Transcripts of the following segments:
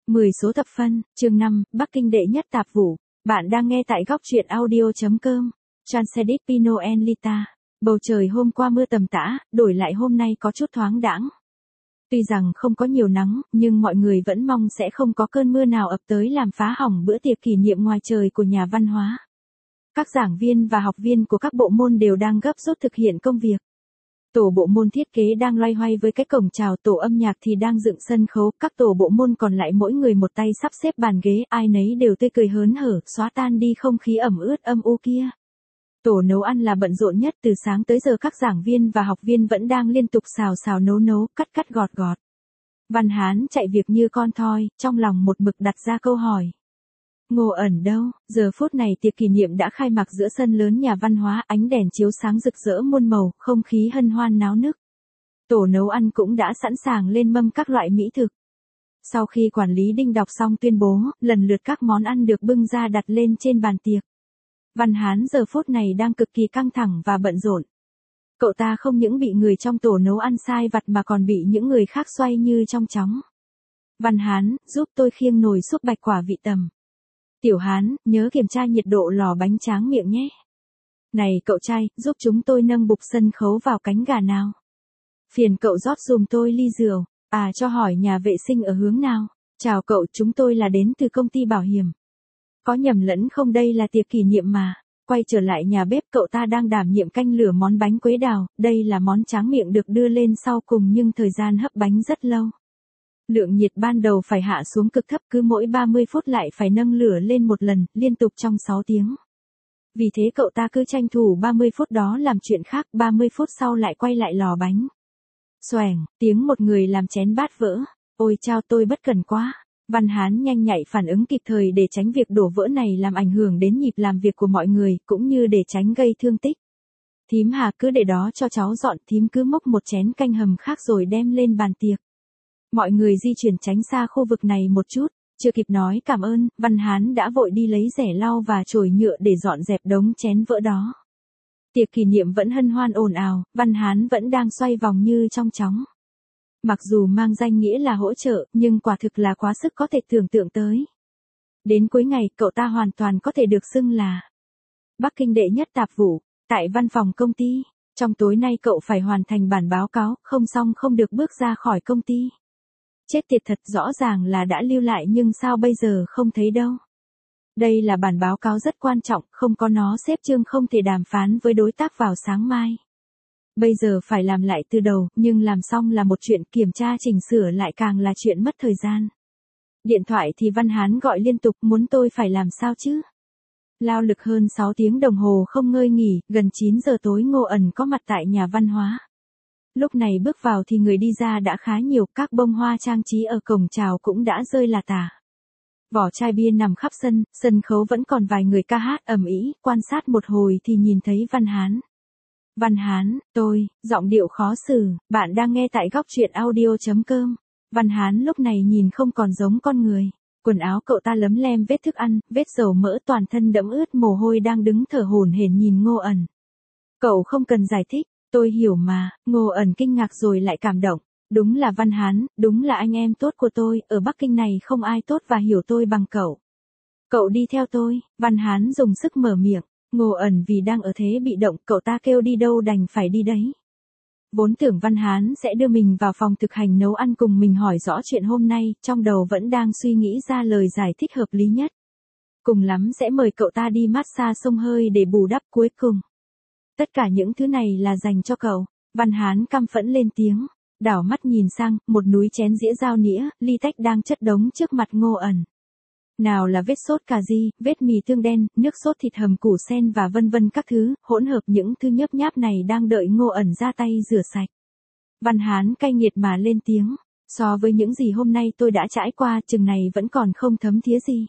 10 số thập phân, chương 5, Bắc Kinh đệ nhất tạp vụ. Bạn đang nghe tại góc truyện audio.com. Transedit Pino Lita. Bầu trời hôm qua mưa tầm tã, đổi lại hôm nay có chút thoáng đãng. Tuy rằng không có nhiều nắng, nhưng mọi người vẫn mong sẽ không có cơn mưa nào ập tới làm phá hỏng bữa tiệc kỷ niệm ngoài trời của nhà văn hóa. Các giảng viên và học viên của các bộ môn đều đang gấp rút thực hiện công việc. Tổ bộ môn thiết kế đang loay hoay với cái cổng chào, tổ âm nhạc thì đang dựng sân khấu, các tổ bộ môn còn lại mỗi người một tay sắp xếp bàn ghế, ai nấy đều tươi cười hớn hở, xóa tan đi không khí ẩm ướt âm u kia. Tổ nấu ăn là bận rộn nhất, từ sáng tới giờ các giảng viên và học viên vẫn đang liên tục xào nấu, cắt gọt. Văn Hán chạy việc như con thoi, trong lòng một mực đặt ra câu hỏi. Ngô Ẩn đâu? Giờ phút này tiệc kỷ niệm đã khai mạc giữa sân lớn nhà văn hóa, ánh đèn chiếu sáng rực rỡ muôn màu, không khí hân hoan náo nức. Tổ nấu ăn cũng đã sẵn sàng lên mâm các loại mỹ thực. Sau khi quản lý Đinh đọc xong tuyên bố, lần lượt các món ăn được bưng ra đặt lên trên bàn tiệc. Văn Hán giờ phút này đang cực kỳ căng thẳng và bận rộn. Cậu ta không những bị người trong tổ nấu ăn sai vặt mà còn bị những người khác xoay như trong chóng. Văn Hán, giúp tôi khiêng nồi súp bạch quả vị tầm. Tiểu Hán, nhớ kiểm tra nhiệt độ lò bánh tráng miệng nhé. Này cậu trai, giúp chúng tôi nâng bục sân khấu vào cánh gà nào. Phiền cậu rót dùm tôi ly rượu, cho hỏi nhà vệ sinh ở hướng nào. Chào cậu, chúng tôi là đến từ công ty bảo hiểm. Có nhầm lẫn không, đây là tiệc kỷ niệm mà. Quay trở lại nhà bếp, cậu ta đang đảm nhiệm canh lửa món bánh quế đào, đây là món tráng miệng được đưa lên sau cùng nhưng thời gian hấp bánh rất lâu. Lượng nhiệt ban đầu phải hạ xuống cực thấp, cứ mỗi 30 phút lại phải nâng lửa lên một lần, liên tục trong 6 tiếng. Vì thế cậu ta cứ tranh thủ 30 phút đó làm chuyện khác, 30 phút sau lại quay lại lò bánh. Xoèng, tiếng một người làm chén bát vỡ. Ôi chao, tôi bất cẩn quá. Văn Hán nhanh nhạy phản ứng kịp thời để tránh việc đổ vỡ này làm ảnh hưởng đến nhịp làm việc của mọi người, cũng như để tránh gây thương tích. Thím Hà, cứ để đó cho cháu dọn, thím cứ múc một chén canh hầm khác rồi đem lên bàn tiệc. Mọi người di chuyển tránh xa khu vực này một chút, chưa kịp nói cảm ơn, Văn Hán đã vội đi lấy rẻ lau và chổi nhựa để dọn dẹp đống chén vỡ đó. Tiệc kỷ niệm vẫn hân hoan ồn ào, Văn Hán vẫn đang xoay vòng như trong chóng. Mặc dù mang danh nghĩa là hỗ trợ, nhưng quả thực là quá sức có thể tưởng tượng tới. Đến cuối ngày, cậu ta hoàn toàn có thể được xưng là Bắc Kinh đệ nhất tạp vụ. Tại văn phòng công ty, trong tối nay cậu phải hoàn thành bản báo cáo, không xong không được bước ra khỏi công ty. Chết tiệt thật, rõ ràng là đã lưu lại nhưng sao bây giờ không thấy đâu. Đây là bản báo cáo rất quan trọng, không có nó sếp Trương không thể đàm phán với đối tác vào sáng mai. Bây giờ phải làm lại từ đầu, nhưng làm xong là một chuyện, kiểm tra chỉnh sửa lại càng là chuyện mất thời gian. Điện thoại thì Văn Hán gọi liên tục, muốn tôi phải làm sao chứ? Lao lực hơn 6 tiếng đồng hồ không ngơi nghỉ, gần 9 giờ tối Ngô Ẩn có mặt tại nhà văn hóa. Lúc này bước vào thì người đi ra đã khá nhiều, các bông hoa trang trí ở cổng chào cũng đã rơi là tả. Vỏ chai bia nằm khắp sân khấu vẫn còn vài người ca hát ầm ĩ, quan sát một hồi thì nhìn thấy Văn Hán. Văn Hán, tôi, giọng điệu khó xử, bạn đang nghe tại góc truyện audio.com. Văn Hán lúc này nhìn không còn giống con người. Quần áo cậu ta lấm lem vết thức ăn, vết dầu mỡ, toàn thân đẫm ướt mồ hôi, đang đứng thở hổn hển nhìn Ngô Ẩn. Cậu không cần giải thích, tôi hiểu mà. Ngô Ẩn kinh ngạc rồi lại cảm động. Đúng là Văn Hán, đúng là anh em tốt của tôi, ở Bắc Kinh này không ai tốt và hiểu tôi bằng cậu. Cậu đi theo tôi, Văn Hán dùng sức mở miệng. Ngô Ẩn vì đang ở thế bị động, cậu ta kêu đi đâu đành phải đi đấy. Vốn tưởng Văn Hán sẽ đưa mình vào phòng thực hành nấu ăn cùng mình hỏi rõ chuyện hôm nay, trong đầu vẫn đang suy nghĩ ra lời giải thích hợp lý nhất. Cùng lắm sẽ mời cậu ta đi massage xông hơi để bù đắp cuối cùng. Tất cả những thứ này là dành cho cậu. Văn Hán căm phẫn lên tiếng, đảo mắt nhìn sang, một núi chén dĩa dao nĩa, ly tách đang chất đống trước mặt Ngô Ẩn. Nào là vết sốt cà ri, vết mì tương đen, nước sốt thịt hầm củ sen và vân vân các thứ, hỗn hợp những thứ nhớp nháp này đang đợi Ngô Ẩn ra tay rửa sạch. Văn Hán cay nghiệt mà lên tiếng, so với những gì hôm nay tôi đã trải qua, chừng này vẫn còn không thấm thía gì.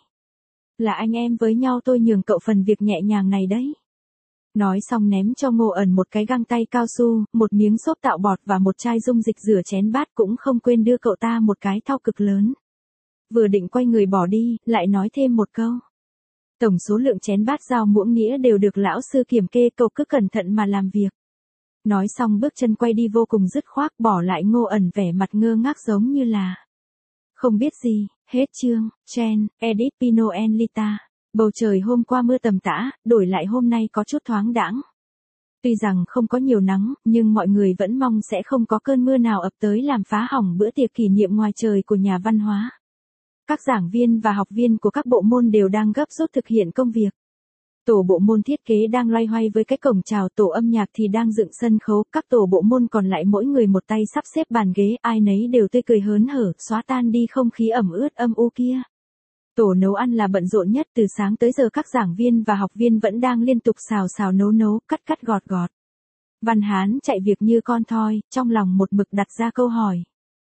Là anh em với nhau, tôi nhường cậu phần việc nhẹ nhàng này đấy. Nói xong ném cho Ngô Ẩn một cái găng tay cao su, một miếng xốp tạo bọt và một chai dung dịch rửa chén bát, cũng không quên đưa cậu ta một cái thau cực lớn. Vừa định quay người bỏ đi, lại nói thêm một câu. Tổng số lượng chén bát dao muỗng nĩa đều được lão sư kiểm kê, cậu cứ cẩn thận mà làm việc. Nói xong bước chân quay đi vô cùng dứt khoát, bỏ lại Ngô Ẩn vẻ mặt ngơ ngác giống như là Không biết gì, hết chương, Chen, edit Pino Lita. Bầu trời hôm qua mưa tầm tã, đổi lại hôm nay có chút thoáng đãng. Tuy rằng không có nhiều nắng, nhưng mọi người vẫn mong sẽ không có cơn mưa nào ập tới làm phá hỏng bữa tiệc kỷ niệm ngoài trời của nhà văn hóa. Các giảng viên và học viên của các bộ môn đều đang gấp rút thực hiện công việc. Tổ bộ môn thiết kế đang loay hoay với cái cổng chào, tổ âm nhạc thì đang dựng sân khấu, các tổ bộ môn còn lại mỗi người một tay sắp xếp bàn ghế, ai nấy đều tươi cười hớn hở, xóa tan đi không khí ẩm ướt âm u kia. Tổ nấu ăn là bận rộn nhất, từ sáng tới giờ các giảng viên và học viên vẫn đang liên tục xào nấu, cắt gọt. Văn Hán chạy việc như con thoi, trong lòng một mực đặt ra câu hỏi.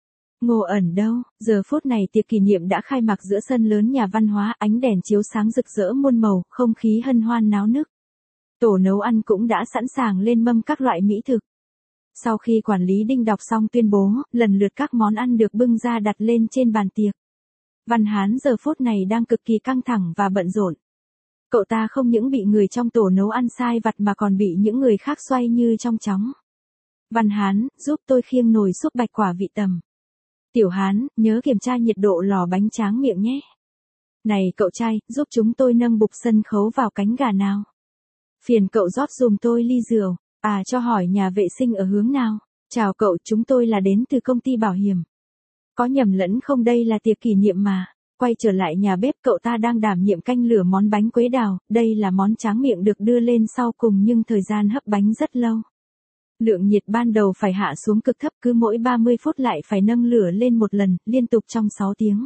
Ngô Ẩn đâu? Giờ phút này tiệc kỷ niệm đã khai mạc giữa sân lớn nhà văn hóa, ánh đèn chiếu sáng rực rỡ muôn màu, không khí hân hoan náo nức. Tổ nấu ăn cũng đã sẵn sàng lên mâm các loại mỹ thực. Sau khi quản lý Đinh đọc xong tuyên bố, lần lượt các món ăn được bưng ra đặt lên trên bàn tiệc. Văn Hán giờ phút này đang cực kỳ căng thẳng và bận rộn. Cậu ta không những bị người trong tổ nấu ăn sai vặt mà còn bị những người khác xoay như trong chóng. Văn Hán, giúp tôi khiêng nồi súp bạch quả vị tầm. Tiểu Hán, nhớ kiểm tra nhiệt độ lò bánh tráng miệng nhé. Này cậu trai, giúp chúng tôi nâng bục sân khấu vào cánh gà nào. Phiền cậu rót dùm tôi ly rượu, cho hỏi nhà vệ sinh ở hướng nào. Chào cậu, chúng tôi là đến từ công ty bảo hiểm. Có nhầm lẫn không, đây là tiệc kỷ niệm mà. Quay trở lại nhà bếp, cậu ta đang đảm nhiệm canh lửa món bánh quế đào, đây là món tráng miệng được đưa lên sau cùng nhưng thời gian hấp bánh rất lâu. Lượng nhiệt ban đầu phải hạ xuống cực thấp, cứ mỗi 30 phút lại phải nâng lửa lên một lần, liên tục trong 6 tiếng.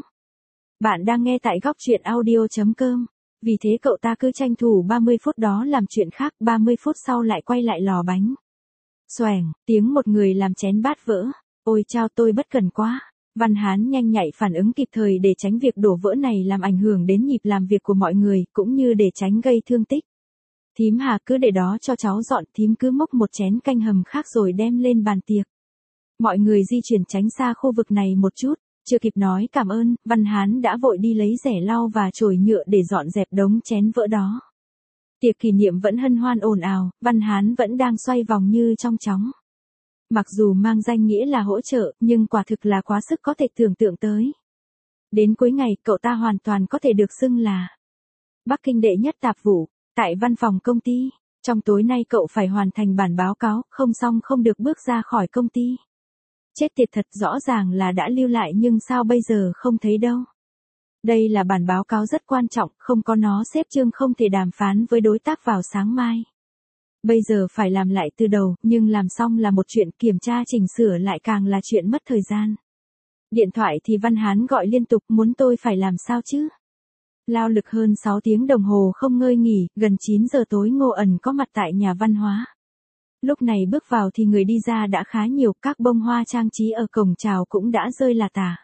Bạn đang nghe tại góc truyện audio.com. Vì thế cậu ta cứ tranh thủ 30 phút đó làm chuyện khác, 30 phút sau lại quay lại lò bánh. Xoèng, tiếng một người làm chén bát vỡ. Ôi chao, tôi bất cẩn quá. Văn Hán nhanh nhạy phản ứng kịp thời để tránh việc đổ vỡ này làm ảnh hưởng đến nhịp làm việc của mọi người, cũng như để tránh gây thương tích. Thím Hà, cứ để đó cho cháu dọn, thím cứ múc một chén canh hầm khác rồi đem lên bàn tiệc. Mọi người di chuyển tránh xa khu vực này một chút, chưa kịp nói cảm ơn, Văn Hán đã vội đi lấy rẻ lau và chổi nhựa để dọn dẹp đống chén vỡ đó. Tiệc kỷ niệm vẫn hân hoan ồn ào, Văn Hán vẫn đang xoay vòng như trong chóng. Mặc dù mang danh nghĩa là hỗ trợ, nhưng quả thực là quá sức có thể tưởng tượng tới. Đến cuối ngày, cậu ta hoàn toàn có thể được xưng là Bắc Kinh đệ nhất tạp vụ. Tại văn phòng công ty, trong tối nay cậu phải hoàn thành bản báo cáo, không xong không được bước ra khỏi công ty. Chết tiệt thật, rõ ràng là đã lưu lại nhưng sao bây giờ không thấy đâu. Đây là bản báo cáo rất quan trọng, không có nó sếp Trương không thể đàm phán với đối tác vào sáng mai. Bây giờ phải làm lại từ đầu, nhưng làm xong là một chuyện, kiểm tra chỉnh sửa lại càng là chuyện mất thời gian. Điện thoại thì Văn Hán gọi liên tục, muốn tôi phải làm sao chứ? Lao lực hơn 6 tiếng đồng hồ không ngơi nghỉ, gần 9 giờ tối Ngô Ẩn có mặt tại nhà văn hóa. Lúc này bước vào thì người đi ra đã khá nhiều, các bông hoa trang trí ở cổng chào cũng đã rơi là tả.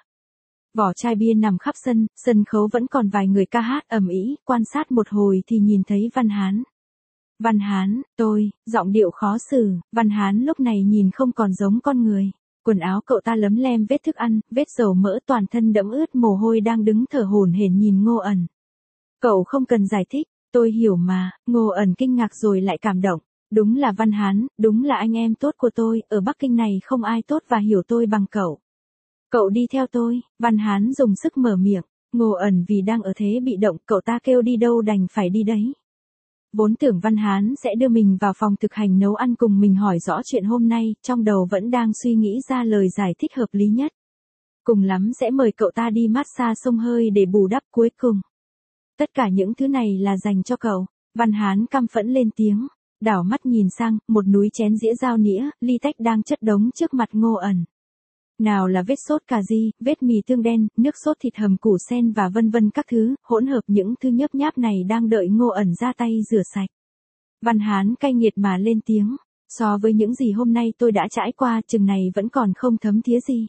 Vỏ chai bia nằm khắp sân, sân khấu vẫn còn vài người ca hát ầm ĩ, quan sát một hồi thì nhìn thấy Văn Hán. Văn Hán, tôi, giọng điệu khó xử, Văn Hán lúc này nhìn không còn giống con người. Quần áo cậu ta lấm lem vết thức ăn, vết dầu mỡ, toàn thân đẫm ướt mồ hôi, đang đứng thở hổn hển nhìn Ngô Ẩn. Cậu không cần giải thích, tôi hiểu mà. Ngô Ẩn kinh ngạc rồi lại cảm động. Đúng là Văn Hán, đúng là anh em tốt của tôi, ở Bắc Kinh này không ai tốt và hiểu tôi bằng cậu. Cậu đi theo tôi, Văn Hán dùng sức mở miệng. Ngô Ẩn vì đang ở thế bị động, cậu ta kêu đi đâu đành phải đi đấy. Vốn tưởng Văn Hán sẽ đưa mình vào phòng thực hành nấu ăn cùng mình hỏi rõ chuyện hôm nay, trong đầu vẫn đang suy nghĩ ra lời giải thích hợp lý nhất. Cùng lắm sẽ mời cậu ta đi massage xông hơi để bù đắp cuối cùng. Tất cả những thứ này là dành cho cậu. Văn Hán căm phẫn lên tiếng, đảo mắt nhìn sang, một núi chén dĩa dao nĩa, ly tách đang chất đống trước mặt Ngô Ẩn. Nào là vết sốt cà ri, vết mì tương đen, nước sốt thịt hầm củ sen và vân vân các thứ, hỗn hợp những thứ nhớp nháp này đang đợi Ngô Ẩn ra tay rửa sạch. Văn Hán cay nghiệt mà lên tiếng, so với những gì hôm nay tôi đã trải qua, chừng này vẫn còn không thấm thía gì.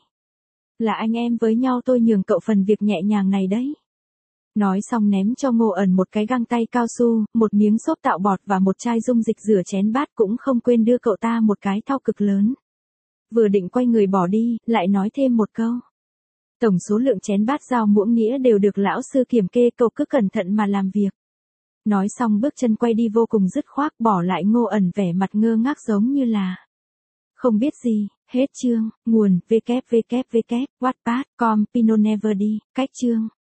Là anh em với nhau, tôi nhường cậu phần việc nhẹ nhàng này đấy. Nói xong ném cho Ngô Ẩn một cái găng tay cao su, một miếng xốp tạo bọt và một chai dung dịch rửa chén bát, cũng không quên đưa cậu ta một cái thau cực lớn. Vừa định quay người bỏ đi, lại nói thêm một câu. Tổng số lượng chén bát dao muỗng nĩa đều được lão sư kiểm kê, cậu cứ cẩn thận mà làm việc. Nói xong bước chân quay đi vô cùng dứt khoát, bỏ lại Ngô Ẩn vẻ mặt ngơ ngác giống như là không biết gì. Hết chương. Nguồn: www.wattpad.com. Pinot Never đi. Cách chương.